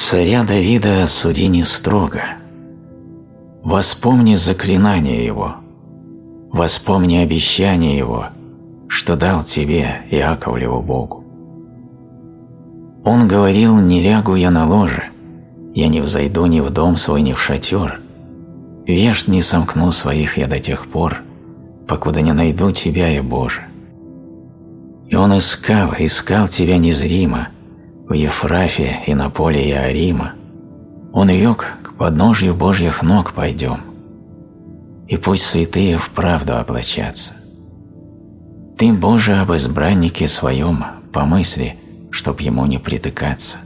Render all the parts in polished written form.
Царя Давида суди не строго. Воспомни заклинание его, воспомни обещание его, что дал тебе, Иаковлеву Богу. Он говорил: не лягу я на ложе, я не взойду ни в дом свой, ни в шатер, вежд не сомкну своих я до тех пор, покуда не найду тебя, я Боже. И он искал тебя незримо, в Ефрафе и на поле Иорима. Он рек: к подножью Божьих ног пойдем, и пусть святые вправду облачатся. Ты, Боже, об избраннике своем помысли, чтоб ему не притыкаться.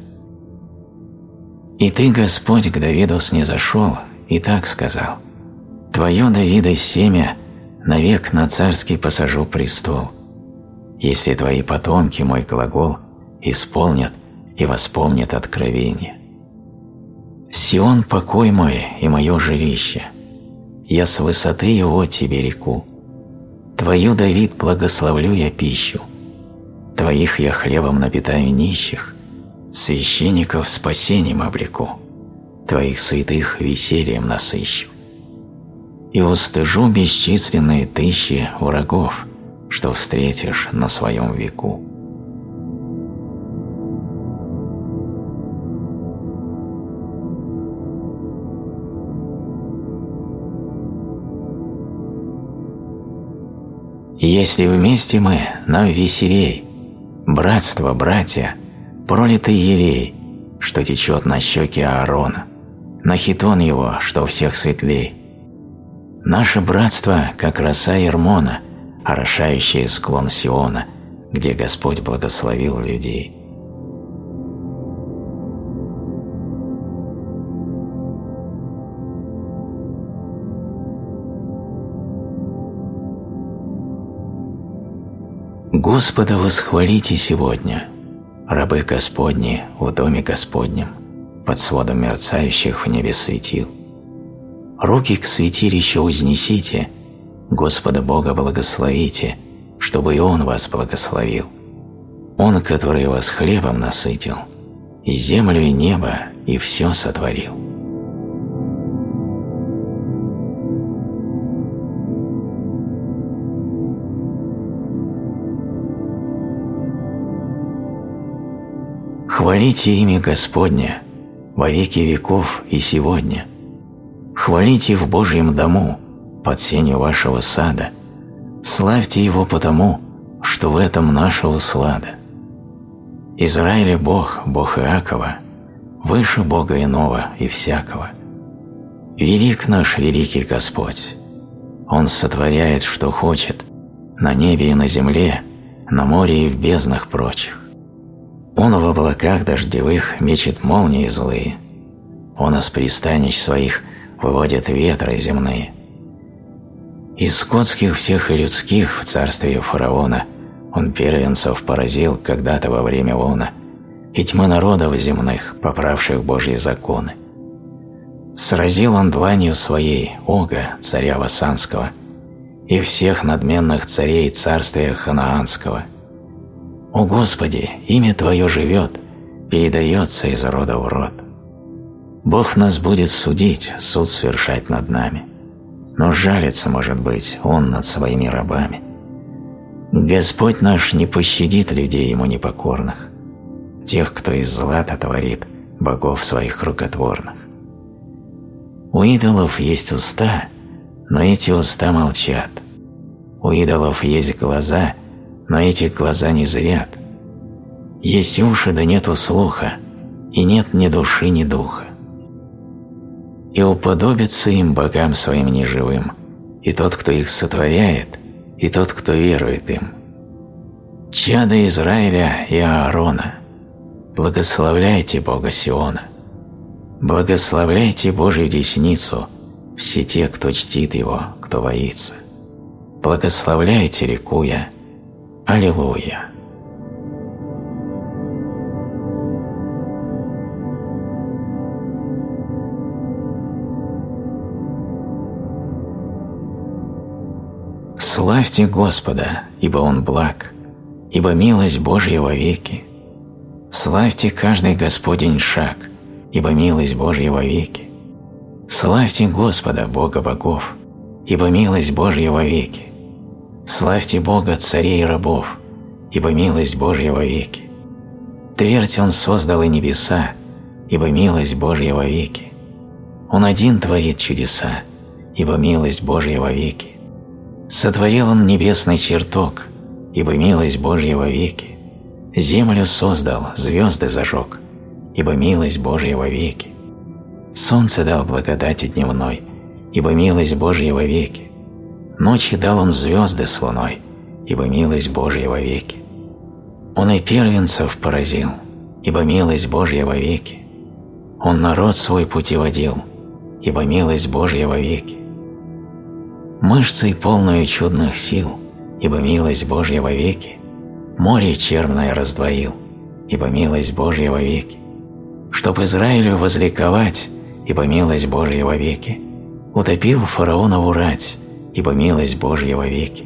И ты, Господь, к Давиду снизошел и так сказал: твое, Давида, семя навек на царский посажу престол, если твои потомки мой глагол исполнят и воспомнят откровение. Сион покой мой и мое жилище, я с высоты его тебе реку. Твою, Давид, благословлю я пищу, твоих я хлебом напитаю нищих, священников спасением облеку, твоих святых весельем насыщу. И устыжу бесчисленные тысячи врагов, что встретишь на своем веку. Если вместе мы, нам веселей, братство, братья, пролитый елей, что течет на щеке Аарона, на хитон его, что всех светлей. Наше братство, как роса Ермона, орошающая склон Сиона, где Господь благословил людей. Господа восхвалите сегодня, рабы Господни в доме Господнем, под сводом мерцающих в небе светил. Руки к святилищу вознесите, Господа Бога благословите, чтобы и Он вас благословил. Он, который вас хлебом насытил, и землю, и небо, и все сотворил. Хвалите имя Господне во веки веков и сегодня. Хвалите в Божьем дому, под сенью вашего сада. Славьте Его потому, что в этом наша услада. Израиля Бог, Бог Иакова, выше Бога иного и всякого. Велик наш великий Господь. Он сотворяет, что хочет, на небе и на земле, на море и в безднах прочих. Он в облаках дождевых мечет молнии злые. Он из пристанищ своих выводит ветры земные. Из скотских всех и людских в царстве фараона он первенцев поразил когда-то во время вона, и тьмы народов земных, поправших Божьи законы. Сразил он дланью своей Ога, царя Васанского, и всех надменных царей царствия Ханаанского. О Господи, имя Твое живет, передается из рода в род. Бог нас будет судить, суд совершать над нами, но жалится, может быть, Он над своими рабами. Господь наш не пощадит людей Ему непокорных, тех, кто из злата творит богов своих рукотворных. У идолов есть уста, но эти уста молчат. У идолов есть глаза, но эти глаза не зрят. Есть уши, да нету слуха, и нет ни души, ни духа. И уподобится им богам своим неживым, и тот, кто их сотворяет, и тот, кто верует им. Чадо Израиля и Аарона, благословляйте Бога Сиона, благословляйте Божью десницу, все те, кто чтит Его, кто боится. Благословляйте, ликуя. Аллилуйя! Славьте Господа, ибо Он благ, ибо милость Божья вовеки. Славьте каждый Господень шаг, ибо милость Божья вовеки. Славьте Господа, Бога богов, ибо милость Божья вовеки. Славьте Бога, царей и рабов, ибо милость Божья вовеки. Твердь Он создал и небеса, ибо милость Божья вовеки. Он один творит чудеса, ибо милость Божья вовеки. Сотворил Он небесный чертог, ибо милость Божья вовеки. Землю создал, звезды зажег, ибо милость Божья вовеки. Солнце дал благодати дневной, ибо милость Божья вовеки. Ночи дал Он звезды с луной, ибо милость Божья вовеки. Он и первенцев поразил, ибо милость Божья вовеки. Он народ свой путеводил, ибо милость Божья вовеки. Мышцей полную чудных сил, ибо милость Божья вовеки. Море черное раздвоил, ибо милость Божья вовеки. Чтоб Израилю возликовать, ибо милость Божья вовеки. Утопил фараонову рать, ибо милость Божья вовеки.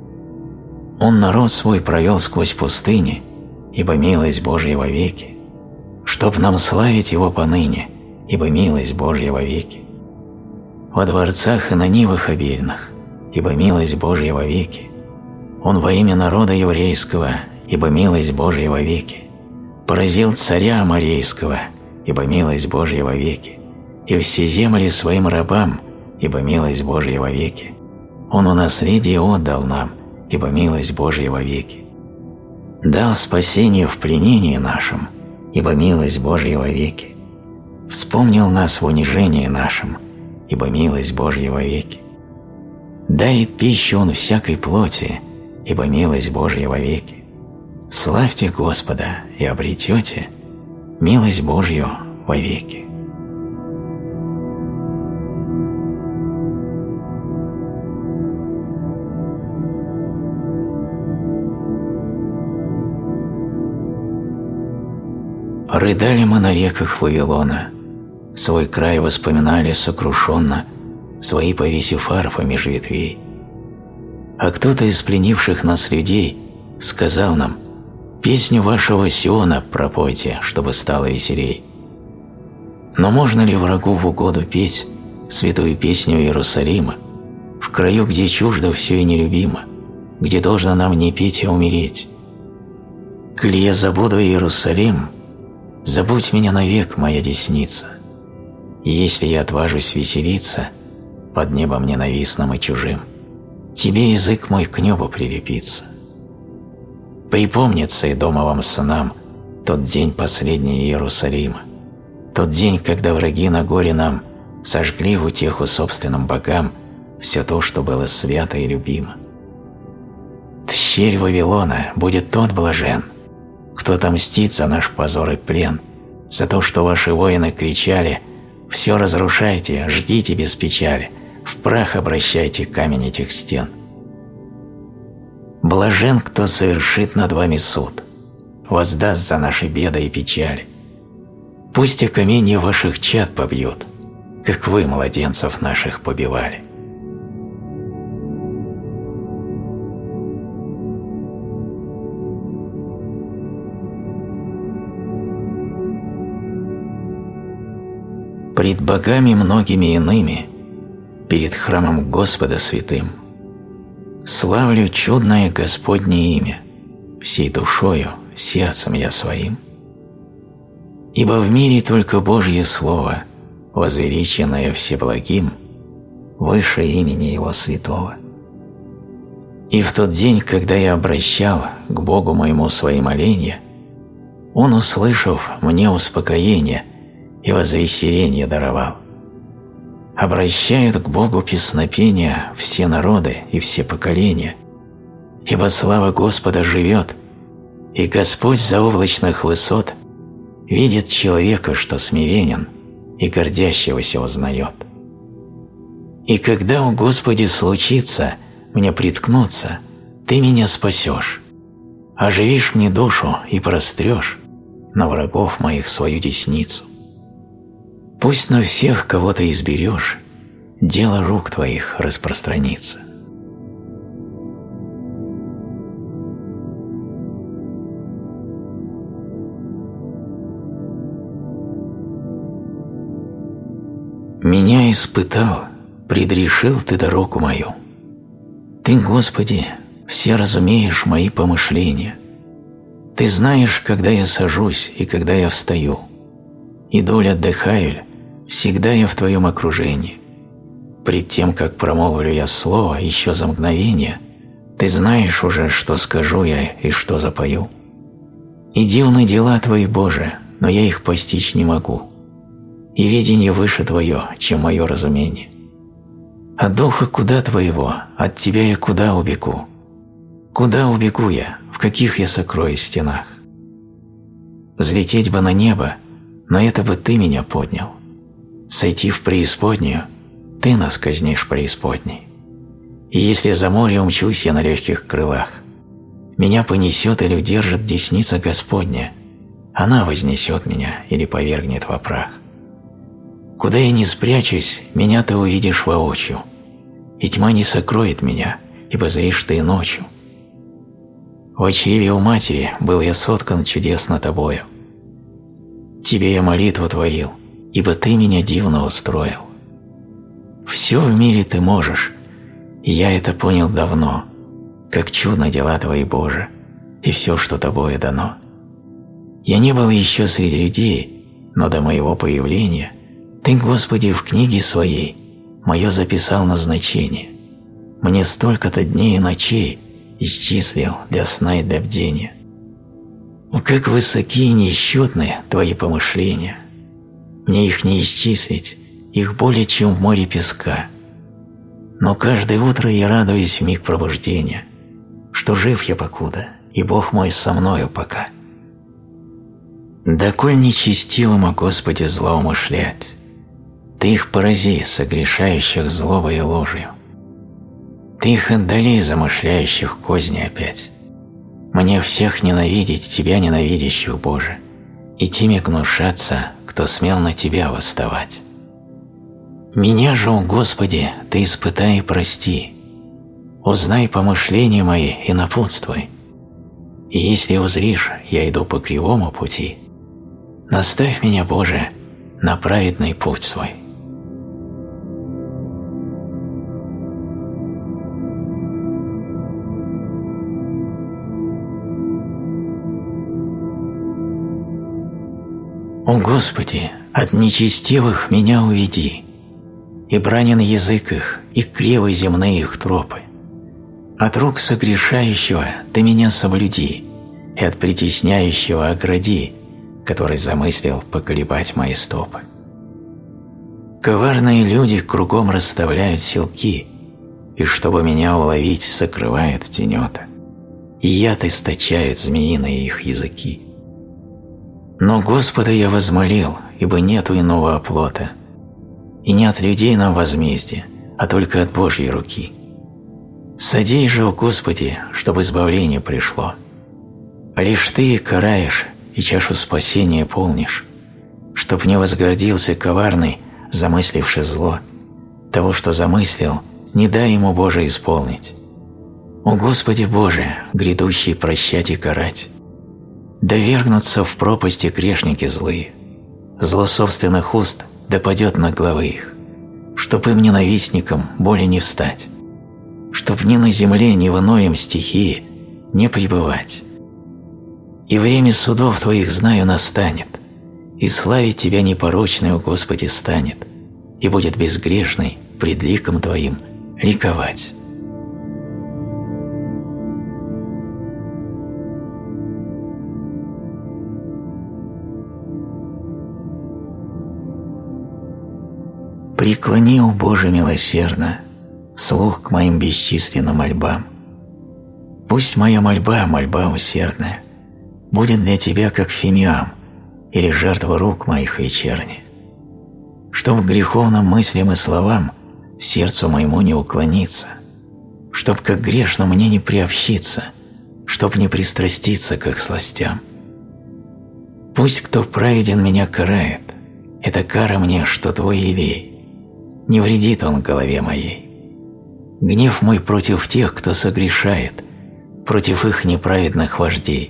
Он народ свой провел сквозь пустыни, ибо милость Божья вовеки. Чтоб нам славить Его поныне, ибо милость Божья вовеки. Во дворцах и на нивах обильных, ибо милость Божья вовеки. Он во имя народа еврейского, ибо милость Божья вовеки. Поразил царя аморейского, ибо милость Божья вовеки. И все земли своим рабам, ибо милость Божья вовеки. Он в наследие отдал нам, ибо милость Божья вовеки. Дал спасение в пленении нашем, ибо милость Божья вовеки. Вспомнил нас в унижении нашем, ибо милость Божья вовеки. Дарит пищу Он всякой плоти, ибо милость Божья вовеки. Славьте Господа и обретете милость Божью вовеки. Рыдали мы на реках Вавилона, свой край воспоминали сокрушенно, свои повесив арфы меж ветвей. А кто-то из пленивших нас людей сказал нам: «Песню вашего Сиона пропойте, чтобы стало веселей». Но можно ли врагу в угоду петь святую песню Иерусалима, в краю, где чуждо все и нелюбимо, где должно нам не петь, а умереть? Коли я забуду Иерусалим, забудь меня навек, моя десница. И если я отважусь веселиться под небом ненавистным и чужим, тебе язык мой к небу прилепится. Припомнится и домовым сынам тот день последний Иерусалима, тот день, когда враги на горе нам сожгли в утеху собственным богам все то, что было свято и любимо. Тщерь Вавилона будет тот блажен, кто отомстит за наш позор и плен, за то, что ваши воины кричали: «Все разрушайте, жгите без печали, в прах обращайте камень этих стен». Блажен, кто совершит над вами суд, воздаст за наши беды и печали. Пусть и каменья ваших чад побьют, как вы младенцев наших побивали. Пред богами многими иными, перед храмом Господа святым, славлю чудное Господне имя, всей душою, сердцем я своим. Ибо в мире только Божье Слово, возвеличенное Всеблагим, выше имени Его святого. И в тот день, когда я обращал к Богу моему свои моления, Он, услышав, мне успокоение и возвеселение даровал. Обращают к Богу песнопения все народы и все поколения, ибо слава Господа живет, и Господь заоблачных высот видит человека, что смиренен, и гордящегося узнает. И когда, о Господи, случится мне приткнуться, Ты меня спасешь, оживишь мне душу и прострешь на врагов моих свою десницу. Пусть на всех, кого Ты изберешь, дело рук Твоих распространится. Меня испытал, предрешил Ты дорогу мою. Ты, Господи, все разумеешь мои помышления. Ты знаешь, когда я сажусь и когда я встаю. Иду ли, отдыхаю ли, всегда я в Твоем окружении. Пред тем, как промолвлю я слово еще за мгновение, Ты знаешь уже, что скажу я и что запою. И дивны дела Твои, Боже, но я их постичь не могу. И видение выше Твое, чем мое разумение. От Духа куда Твоего, от Тебя я куда убегу? Куда убегу я, в каких я сокроюсь стенах? Взлететь бы на небо, но это бы Ты меня поднял. Сойти в преисподнюю, Ты нас казнишь преисподней. И если за море умчусь я на легких крылах, меня понесет или удержит десница Господня, она вознесет меня или повергнет во прах. Куда я ни спрячусь, меня Ты увидишь воочию, и тьма не сокроет меня, ибо зришь Ты ночью. В чреве у матери был я соткан чудесно Тобою. Тебе я молитву творил, ибо Ты меня дивно устроил. Все в мире Ты можешь, и я это понял давно, как чудно дела Твои, Боже, и все, что Тобою дано. Я не был еще среди людей, но до моего появления Ты, Господи, в книге Своей мое записал назначение. Мне столько-то дней и ночей исчислил для сна и для бдения. О, как высоки и несчетны Твои помышления! Мне их не исчислить, их более, чем в море песка. Но каждое утро я радуюсь в миг пробуждения, что жив я покуда, и Бог мой со мною пока. Доколь нечестивым, о Господи, злоумышлять, Ты их порази, согрешающих злобой и ложью. Ты их отдали, замышляющих козни опять. Мне всех ненавидеть Тебя, ненавидящих, Боже, и теми гнушаться, кто смел на Тебя восставать. Меня же, о Господи, Ты испытай и прости, узнай помышления мои и напутствуй. И если узришь, я иду по кривому пути, наставь меня, Боже, на праведный путь свой. О Господи, от нечестивых меня уведи, и бранен язык их, и кривы земные их тропы. От рук согрешающего Ты меня соблюди, и от притесняющего огради, который замыслил поколебать мои стопы. Коварные люди кругом расставляют силки, и чтобы меня уловить, сокрывают тенета, и яд источают змеиные их языки. Но Господа я возмолил, ибо нету иного оплота, и не от людей нам возмездие, а только от Божьей руки. Содей же, о Господи, чтобы избавление пришло. Лишь Ты караешь и чашу спасения полнишь, чтоб не возгордился коварный, замысливший зло. Того, что замыслил, не дай ему, Боже, исполнить. О Господи Боже, грядущий прощать и карать, да вергнутся в пропасти грешники злые, зло собственных уст да падет на главы их, чтоб им ненавистникам более не встать, чтоб ни на земле, ни в иной им стихии не пребывать. И время судов Твоих, знаю, настанет, и славить Тебя непорочной, о Господи, станет, и будет безгрешный пред ликом Твоим ликовать. Преклони, о Боже, милосердно, слух к моим бесчисленным мольбам. Пусть моя мольба, мольба усердная, будет для Тебя как фимиам или жертва рук моих вечерних. Чтоб к греховным мыслям и словам сердцу моему не уклониться, чтоб как грешно мне не приобщиться, чтоб не пристраститься к их сластям. Пусть кто праведен меня карает, это кара мне, что Твой елей, не вредит он голове моей. Гнев мой против тех, кто согрешает, против их неправедных вождей.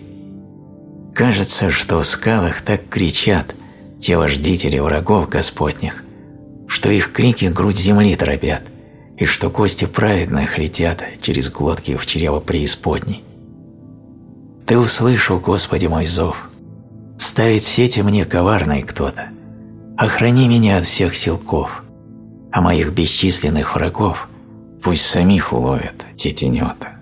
Кажется, что в скалах так кричат те вождители врагов Господних, что их крики грудь земли дробят, и что кости праведных летят через глотки в чрево преисподней. Ты услышал, Господи, мой зов. Ставит сети мне коварный кто-то. Охрани меня от всех силков, а моих бесчисленных врагов пусть самих уловят те тенета.